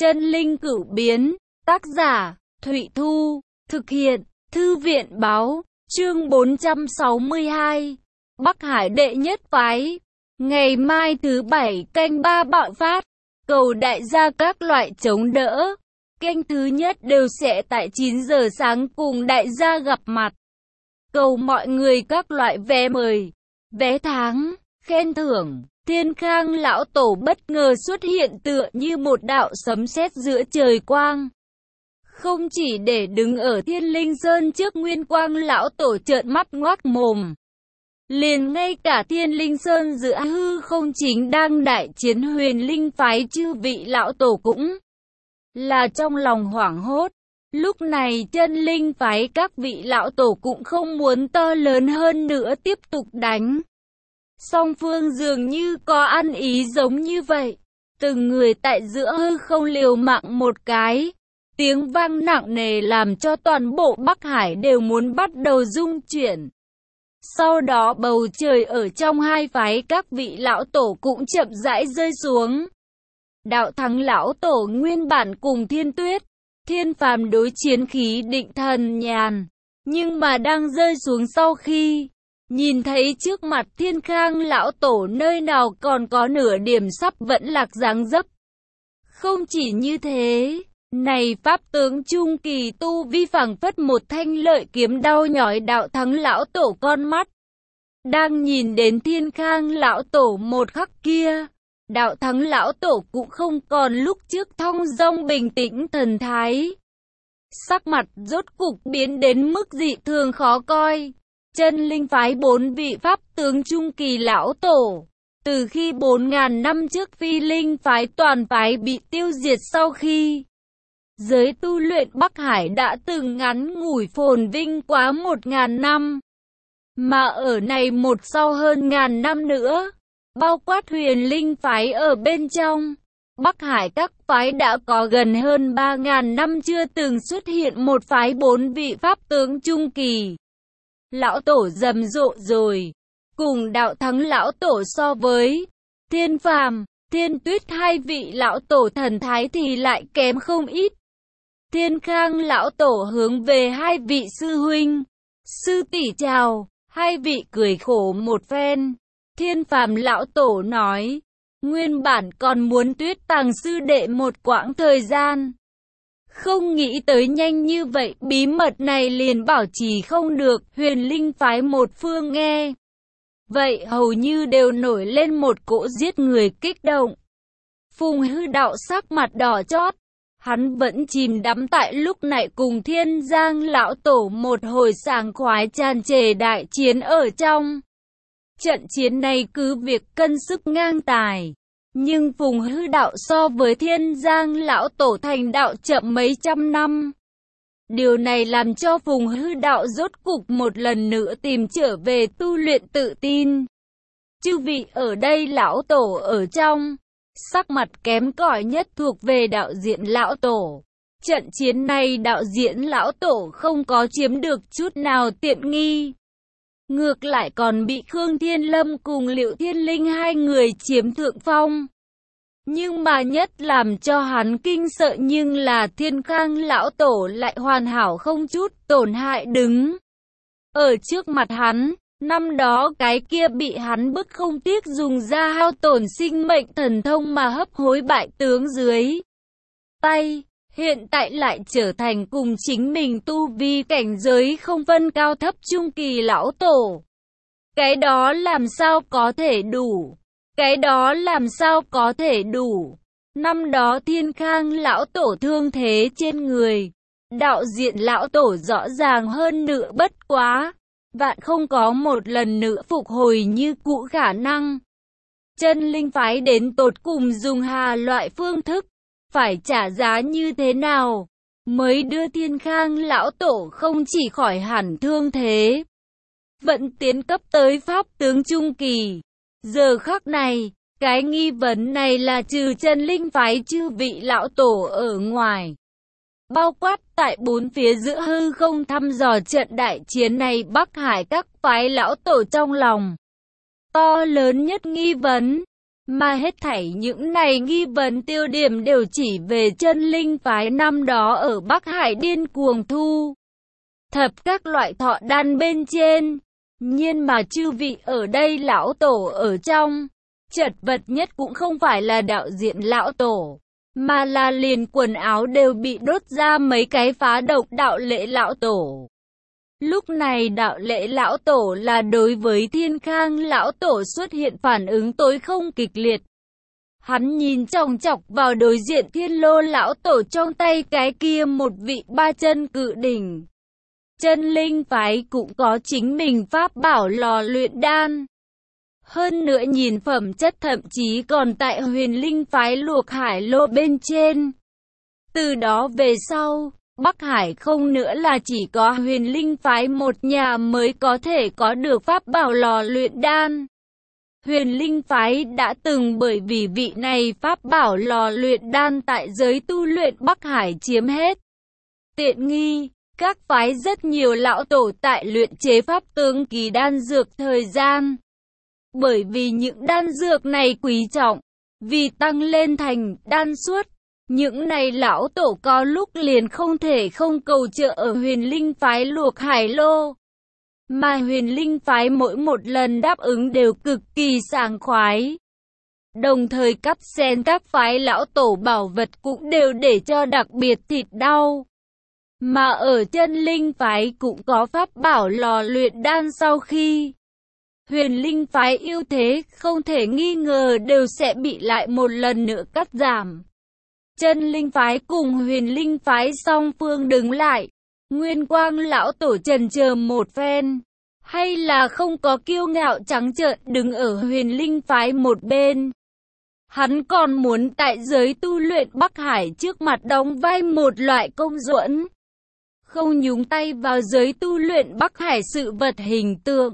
Chân linh cửu biến, tác giả, Thụy Thu, thực hiện, Thư viện báo, chương 462, Bắc Hải đệ nhất phái. Ngày mai thứ Bảy canh 3 bạo phát, cầu đại gia các loại chống đỡ. Canh thứ nhất đều sẽ tại 9 giờ sáng cùng đại gia gặp mặt. Cầu mọi người các loại vé mời, vé tháng, khen thưởng. Thiên Khang lão tổ bất ngờ xuất hiện tựa như một đạo sấm sét giữa trời quang. Không chỉ để đứng ở Thiên Linh Sơn trước Nguyên Quang lão tổ trợn mắt ngoác mồm, liền ngay cả Thiên Linh Sơn giữa hư không chính đang đại chiến Huyền Linh phái chư vị lão tổ cũng là trong lòng hoảng hốt. Lúc này Chân Linh phái các vị lão tổ cũng không muốn to lớn hơn nữa tiếp tục đánh. Song phương dường như có ăn ý giống như vậy. Từng người tại giữa hư không liều mạng một cái. Tiếng vang nặng nề làm cho toàn bộ Bắc Hải đều muốn bắt đầu rung chuyển. Sau đó bầu trời ở trong hai phái các vị lão tổ cũng chậm rãi rơi xuống. Đạo Thắng lão tổ nguyên bản cùng Thiên Tuyết, Thiên Phàm đối chiến khí định thần nhàn. Nhưng mà đang rơi xuống sau khi nhìn thấy trước mặt Thiên Khang lão tổ nơi nào còn có nửa điểm sắp vẫn lạc dáng dấp. Không chỉ như thế, này pháp tướng trung kỳ tu vi phảng phất một thanh lợi kiếm đau nhói Đạo Thắng lão tổ con mắt. Đang nhìn đến Thiên Khang lão tổ một khắc kia, Đạo Thắng lão tổ cũng không còn lúc trước thong dong bình tĩnh thần thái. Sắc mặt rốt cục biến đến mức dị thường khó coi. Chân linh phái 4 vị pháp tướng trung kỳ lão tổ, từ khi 4.000 năm trước Phi Linh phái toàn phái bị tiêu diệt sau khi giới tu luyện Bắc Hải đã từng ngắn ngủi phồn vinh quá 1.000 năm. Mà ở này một sau hơn ngàn năm nữa, bao quát Huyền Linh phái ở bên trong, Bắc Hải các phái đã có gần hơn 3.000 năm chưa từng xuất hiện một phái 4 vị pháp tướng trung kỳ. Lão tổ rầm rộ rồi, cùng Đạo Thắng lão tổ so với Thiên Phàm, Thiên Tuyết hai vị lão tổ thần thái thì lại kém không ít. Thiên Khang lão tổ hướng về hai vị sư huynh, sư tỷ chào, hai vị cười khổ một phen. Thiên Phàm lão tổ nói, nguyên bản còn muốn Tuyết Tàng sư đệ một quãng thời gian. Không nghĩ tới nhanh như vậy, bí mật này liền bảo trì không được. Huyền Linh phái một phương nghe vậy hầu như đều nổi lên một cỗ giết người kích động. Phùng Hư Đạo sắc mặt đỏ chót, hắn vẫn chìm đắm tại lúc này cùng Thiên Giang lão tổ một hồi sảng khoái tràn trề đại chiến ở trong. Trận chiến này cứ việc cân sức ngang tài, nhưng Phùng Hư Đạo so với Thiên Giang lão tổ thành đạo chậm mấy trăm năm. Điều này làm cho Phùng Hư Đạo rốt cục một lần nữa tìm trở về tu luyện tự tin. Chư vị ở đây lão tổ ở trong, sắc mặt kém cỏi nhất thuộc về đạo diễn lão tổ. Trận chiến này đạo diễn lão tổ không có chiếm được chút nào tiện nghi. Ngược lại còn bị Khương Thiên Lâm cùng Liệu Thiên Linh hai người chiếm thượng phong. Nhưng mà nhất làm cho hắn kinh sợ nhưng là Thiên Khang lão tổ lại hoàn hảo không chút tổn hại đứng ở trước mặt hắn. Năm đó cái kia bị hắn bức không tiếc dùng ra hao tổn sinh mệnh thần thông mà hấp hối bại tướng dưới tay, hiện tại lại trở thành cùng chính mình tu vi cảnh giới không phân cao thấp trung kỳ lão tổ. Cái đó làm sao có thể đủ? Cái đó làm sao có thể đủ? Năm đó Thiên Khang lão tổ thương thế trên người, đạo diện lão tổ rõ ràng hơn nữa bất quá, vạn không có một lần nữa phục hồi như cũ khả năng. Chân linh phái đến tột cùng dùng hà loại phương thức, phải trả giá như thế nào mới đưa Thiên Khang lão tổ không chỉ khỏi hẳn thương thế, vẫn tiến cấp tới pháp tướng trung kỳ. Giờ khắc này, cái nghi vấn này là trừ chân linh phái chư vị lão tổ ở ngoài, bao quát tại bốn phía giữa hư không thăm dò trận đại chiến này Bắc Hải các phái lão tổ trong lòng to lớn nhất nghi vấn. Mà hết thảy những này nghi vấn tiêu điểm đều chỉ về chân linh phái năm đó ở Bắc Hải điên cuồng thu thập các loại thọ đan bên trên. Nhưng mà chư vị ở đây lão tổ ở trong, chật vật nhất cũng không phải là đạo diện lão tổ, mà là liền quần áo đều bị đốt ra mấy cái phá độc đạo lễ lão tổ. Lúc này đạo lễ lão tổ là đối với Thiên Khang lão tổ xuất hiện phản ứng tối không kịch liệt. Hắn nhìn chòng chọc vào đối diện Thiên Lô lão tổ trong tay cái kia một vị ba chân cự đỉnh. Chân linh phái cũng có chính mình pháp bảo lò luyện đan. Hơn nữa nhìn phẩm chất thậm chí còn tại Huyền Linh phái Luộc Hải Lô bên trên. Từ đó về sau, Bắc Hải không nữa là chỉ có Huyền Linh phái một nhà mới có thể có được pháp bảo lò luyện đan. Huyền Linh phái đã từng bởi vì vị này pháp bảo lò luyện đan tại giới tu luyện Bắc Hải chiếm hết tiện nghi. Các phái rất nhiều lão tổ tại luyện chế pháp tướng kỳ đan dược thời gian. Bởi vì những đan dược này quý trọng, vì tăng lên thành đan suất, những này lão tổ có lúc liền không thể không cầu trợ ở Huyền Linh phái Luộc Hải Lô. Mà Huyền Linh phái mỗi một lần đáp ứng đều cực kỳ sảng khoái. Đồng thời cắt xén các phái lão tổ bảo vật cũng đều để cho đặc biệt thịt đau. Mà ở chân linh phái cũng có pháp bảo lò luyện đan sau khi Huyền Linh phái ưu thế không thể nghi ngờ đều sẽ bị lại một lần nữa cắt giảm. Chân linh phái cùng Huyền Linh phái song phương đứng lại. Nguyên Quang lão tổ chần chờ một phen, hay là không có kiêu ngạo trắng trợn đứng ở Huyền Linh phái một bên. Hắn còn muốn tại giới tu luyện Bắc Hải trước mặt đóng vai một loại công duẫn, không nhúng tay vào giới tu luyện Bắc Hải sự vật hình tượng.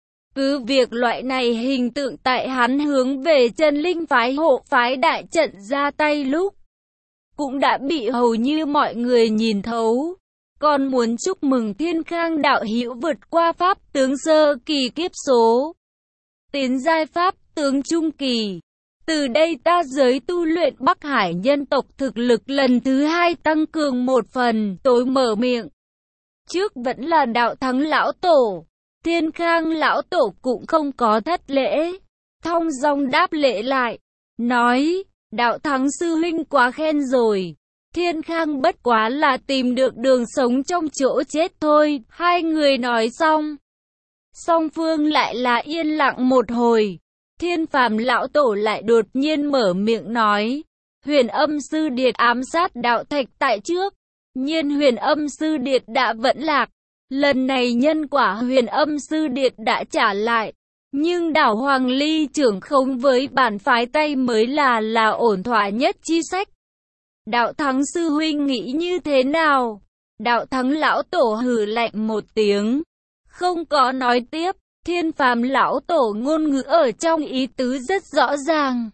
Cứ việc loại này hình tượng tại hắn hướng về chân linh phái hộ phái đại trận ra tay lúc, cũng đã bị hầu như mọi người nhìn thấu. Còn muốn chúc mừng Thiên Khang đạo hữu vượt qua pháp tướng sơ kỳ kiếp số, tiến giai pháp tướng trung kỳ. Từ đây ta giới tu luyện Bắc Hải nhân tộc thực lực lần thứ hai tăng cường một phần. Tối mở miệng trước vẫn là đạo thắng lão tổ. Thiên Khang lão tổ cũng không có thất lễ, thong dong đáp lễ lại, nói, đạo thắng sư huynh quá khen rồi. Thiên Khang bất quá là tìm được đường sống trong chỗ chết thôi. Hai người nói xong, song phương lại là yên lặng một hồi. Thiên Phàm lão tổ lại đột nhiên mở miệng nói, Huyền Âm sư điệt ám sát đạo thạch tại trước, nhiên Huyền Âm sư điệt đã vẫn lạc. Lần này nhân quả Huyền Âm sư điệt đã trả lại, nhưng đảo Hoàng Ly trưởng khống với bản phái Tây mới là ổn thỏa nhất chi sách. Đạo thắng sư huynh nghĩ như thế nào? Đạo thắng lão tổ hừ lạnh một tiếng, không có nói tiếp. Thiên Phàm lão tổ ngôn ngữ ở trong ý tứ rất rõ ràng.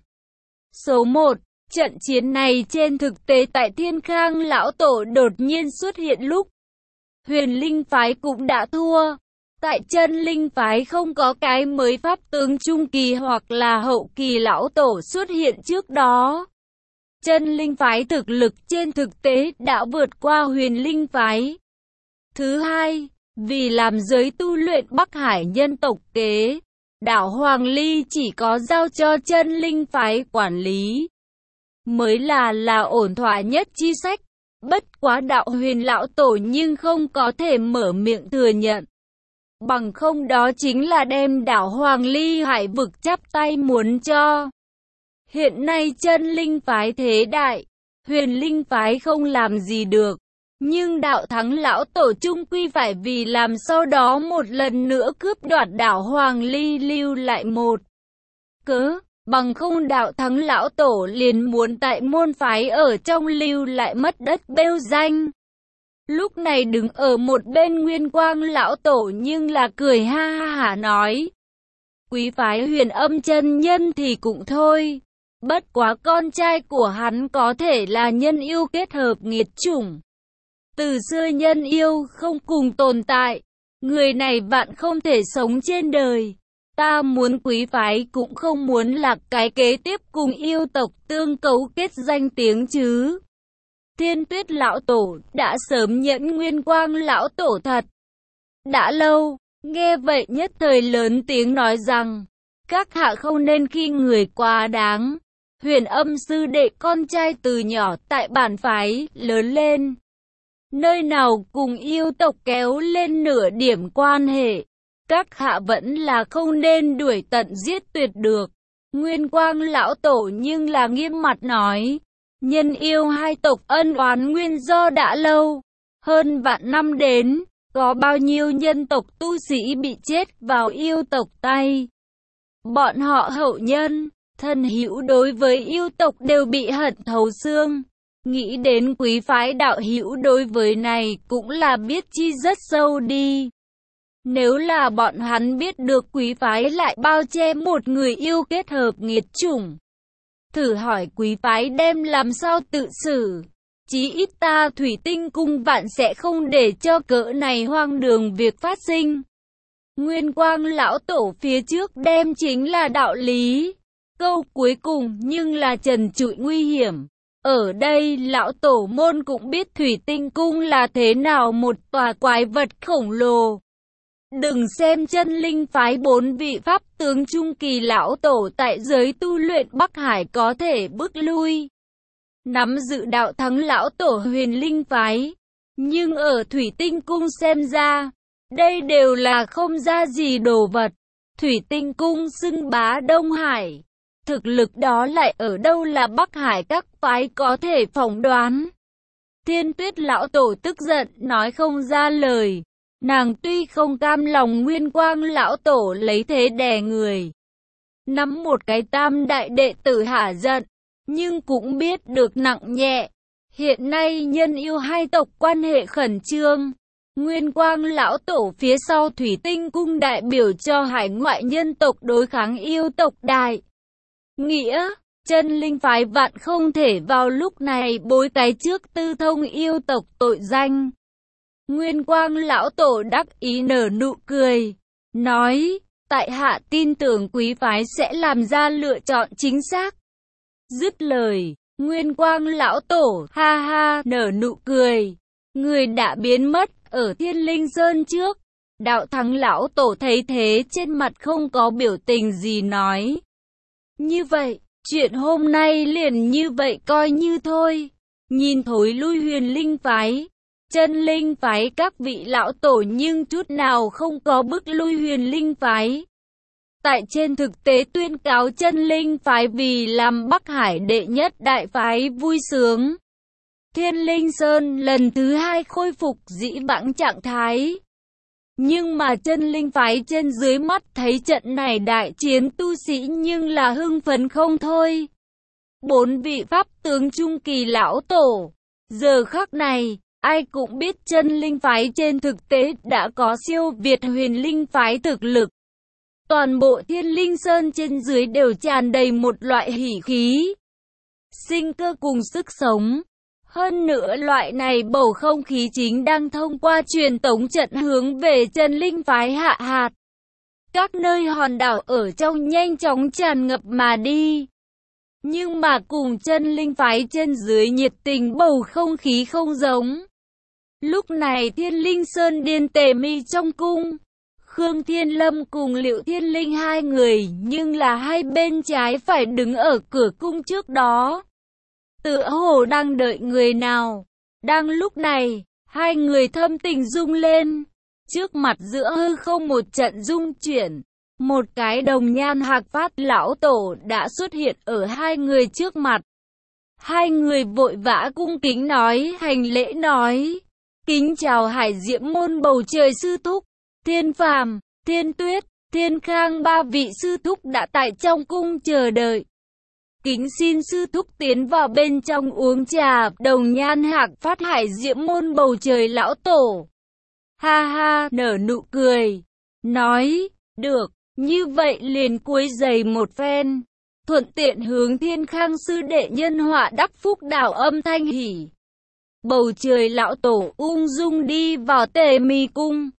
Số 1, trận chiến này trên thực tế tại Thiên Khang lão tổ đột nhiên xuất hiện lúc Huyền Linh phái cũng đã thua. Tại chân linh phái không có cái mới pháp tướng trung kỳ hoặc là hậu kỳ lão tổ xuất hiện trước đó. Chân linh phái thực lực trên thực tế đã vượt qua Huyền Linh phái. Thứ hai, vì làm giới tu luyện Bắc Hải nhân tộc kế, đảo Hoàng Ly chỉ có giao cho chân linh phái quản lý, mới là ổn thỏa nhất chi sách. Bất quá đạo Huyền lão tổ nhưng không có thể mở miệng thừa nhận. Bằng không đó chính là đem đảo Hoàng Ly hải vực chắp tay muốn cho. Hiện nay chân linh phái thế đại, Huyền Linh phái không làm gì được. Nhưng đạo thắng lão tổ chung quy phải vì làm sau đó một lần nữa cướp đoạt đảo Hoàng Ly lưu lại một cớ. Bằng không đạo thắng lão tổ liền muốn tại môn phái ở trong lưu lại mất đất bêu danh. Lúc này đứng ở một bên Nguyên Quang lão tổ nhưng là cười ha hả nói, quý phái Huyền Âm chân nhân thì cũng thôi, bất quá con trai của hắn có thể là nhân yêu kết hợp nghiệt chủng. Từ xưa nhân yêu không cùng tồn tại, người này vạn không thể sống trên đời. Ta muốn quý phái cũng không muốn là cái kế tiếp cùng yêu tộc tương cấu kết danh tiếng chứ. Thiên Tuyết lão tổ đã sớm nhẫn Nguyên Quang lão tổ thật. Đã lâu, nghe vậy nhất thời lớn tiếng nói rằng, các hạ không nên khi người quá đáng. Huyền Âm sư đệ con trai từ nhỏ tại bản phái lớn lên, nơi nào cùng yêu tộc kéo lên nửa điểm quan hệ, các hạ vẫn là không nên đuổi tận giết tuyệt được. Nguyên Quang lão tổ nhưng là nghiêm mặt nói, nhân yêu hai tộc ân oán nguyên do đã lâu, hơn vạn năm đến, có bao nhiêu nhân tộc tu sĩ bị chết vào yêu tộc tay. Bọn họ hậu nhân, thân hữu đối với yêu tộc đều bị hận thấu xương. Nghĩ đến quý phái đạo hữu đối với này cũng là biết chi rất sâu đi. Nếu là bọn hắn biết được quý phái lại bao che một người yêu kết hợp nghiệt chủng, thử hỏi quý phái đem làm sao tự xử. Chí ít ta Thủy Tinh cung vạn sẽ không để cho cỡ này hoang đường việc phát sinh. Nguyên Quang lão tổ phía trước đem chính là đạo lý. Câu cuối cùng nhưng là trần trụi nguy hiểm. Ở đây lão tổ môn cũng biết Thủy Tinh cung là thế nào một tòa quái vật khổng lồ. Đừng xem chân linh phái 4 vị pháp tướng trung kỳ lão tổ tại giới tu luyện Bắc Hải có thể bước lui, nắm giữ đạo thắng lão tổ Huyền Linh phái. Nhưng ở Thủy Tinh cung xem ra, đây đều là không ra gì đồ vật. Thủy Tinh cung xưng bá Đông Hải, thực lực đó lại ở đâu là Bắc Hải các phái có thể phỏng đoán. Thiên Tuyết lão tổ tức giận nói không ra lời. Nàng tuy không cam lòng Nguyên Quang lão tổ lấy thế đè người, nắm một cái tam đại đệ tử hả giận, nhưng cũng biết được nặng nhẹ. Hiện nay nhân yêu hai tộc quan hệ khẩn trương. Nguyên Quang lão tổ phía sau Thủy Tinh cung đại biểu cho hải ngoại nhân tộc đối kháng yêu tộc đại nghĩa. Chân linh phái vạn không thể vào lúc này bối cái trước tư thông yêu tộc tội danh. Nguyên Quang lão tổ đắc ý nở nụ cười, nói, tại hạ tin tưởng quý phái sẽ làm ra lựa chọn chính xác. Dứt lời, Nguyên Quang lão tổ ha ha nở nụ cười, người đã biến mất ở Thiên Linh Sơn trước. Đạo thắng lão tổ thấy thế trên mặt không có biểu tình gì nói, như vậy, chuyện hôm nay liền như vậy coi như thôi. Nhìn thối lui Huyền Linh phái, chân linh phái các vị lão tổ nhưng chút nào không có bức lui Huyền Linh phái. Tại trên thực tế tuyên cáo chân linh phái vì làm Bắc Hải đệ nhất đại phái vui sướng. Thiên Linh Sơn lần thứ 2 khôi phục dĩ vãng trạng thái. Nhưng mà chân linh phái trên dưới mắt thấy trận này đại chiến tu sĩ nhưng là hưng phấn không thôi. 4 vị pháp tướng trung kỳ lão tổ, giờ khắc này, ai cũng biết chân linh phái trên thực tế đã có siêu việt Huyền Linh phái thực lực. Toàn bộ Thiên Linh Sơn trên dưới đều tràn đầy một loại hỉ khí, sinh cơ cùng sức sống. Hơn nữa loại này bầu không khí chính đang thông qua truyền tống trận hướng về chân linh phái hạ hạt. Các nơi hòn đảo ở trong nhanh chóng tràn ngập mà đi. Nhưng mà cùng chân linh phái trên dưới nhiệt tình bầu không khí không giống. Lúc này Thiên Linh Sơn Điên Tề Mi trong cung, Khương Thiên Lâm cùng Liệu Thiên Linh hai người nhưng là hai bên trái phải đứng ở cửa cung trước đó. Tựa hồ đang đợi người nào. Đang lúc này, hai người thâm tình rung lên. Trước mặt giữa hư không một trận rung chuyển. Một cái đồng nhan hạc phát lão tổ đã xuất hiện ở hai người trước mặt. Hai người vội vã cung kính nói hành lễ nói. Kính chào Hải Diễm môn bầu trời sư thúc. Thiên Phàm, Thiên Tuyết, Thiên Khang ba vị sư thúc đã tại trong cung chờ đợi. Kính xin sư thúc tiến vào bên trong uống trà. Đồng nhan hạc phát Hải Diễm môn bầu trời lão tổ ha ha nở nụ cười, nói, được, như vậy liền cuối giày một phen, thuận tiện hướng Thiên Khang sư đệ nhân họa đắc phúc đảo âm thanh hỉ. Bầu trời lão tổ ung dung đi vào Tề Mi cung.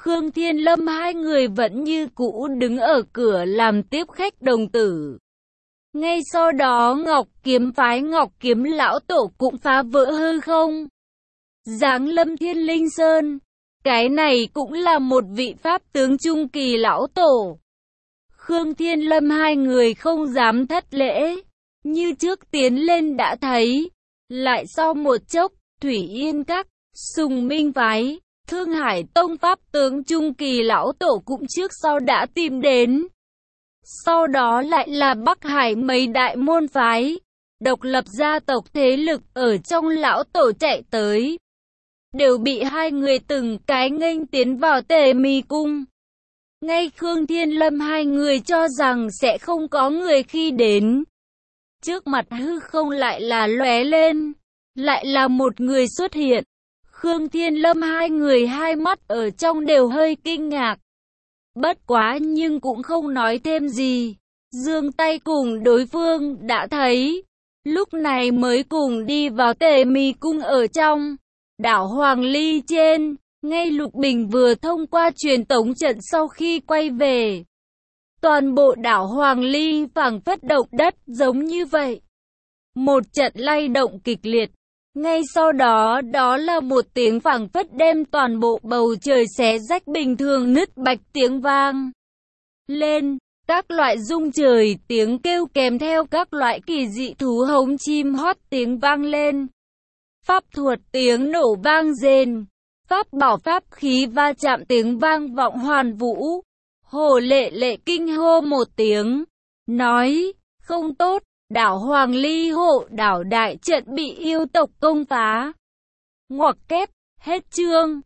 Khương Thiên Lâm hai người vẫn như cũ đứng ở cửa làm tiếp khách đồng tử. Ngay sau đó Ngọc Kiếm phái Ngọc Kiếm lão tổ cũng phá vỡ hư không, giáng lâm Thiên Linh Sơn. Cái này cũng là một vị pháp tướng trung kỳ lão tổ. Khương Thiên Lâm hai người không dám thất lễ, như trước tiến lên đã thấy. Lại sau một chốc, Thủy Yên Các, Sùng Minh phái, Thương Hải Tông pháp tướng trung kỳ lão tổ cũng trước sau đã tìm đến. Sau đó lại là Bắc Hải mấy đại môn phái, độc lập gia tộc thế lực ở trong lão tổ chạy tới, đều bị hai người từng cái nghênh tiến vào Tề Mi cung. Ngay Khương Thiên Lâm hai người cho rằng sẽ không có người khi đến, trước mặt hư không lại là lóe lên, lại là một người xuất hiện. Khương Thiên Lâm hai người hai mắt ở trong đều hơi kinh ngạc. Bất quá nhưng cũng không nói thêm gì, giương tay cùng đối phương đã thấy, lúc này mới cùng đi vào Tề Mi cung ở trong. Đảo Hoàng Ly trên, ngay Lục Bình vừa thông qua truyền tống trận sau khi quay về. Toàn bộ đảo Hoàng Ly phảng phất động đất giống như vậy. Một trận lay động kịch liệt. Ngay sau đó, đó là một tiếng phảng phất đem toàn bộ bầu trời xé rách bình thường nứt bạch tiếng vang lên. Các loại rung trời tiếng kêu kèm theo các loại kỳ dị thú hống chim hót tiếng vang lên. Pháp thuật tiếng nổ vang rền. Pháp bảo pháp khí va chạm tiếng vang vọng hoàn vũ. Hồ Lệ Lệ kinh hô một tiếng, nói, không tốt, đảo Hoàng Ly hộ đảo đại trận bị yêu tộc công phá. Ngoặc kép, hết chương.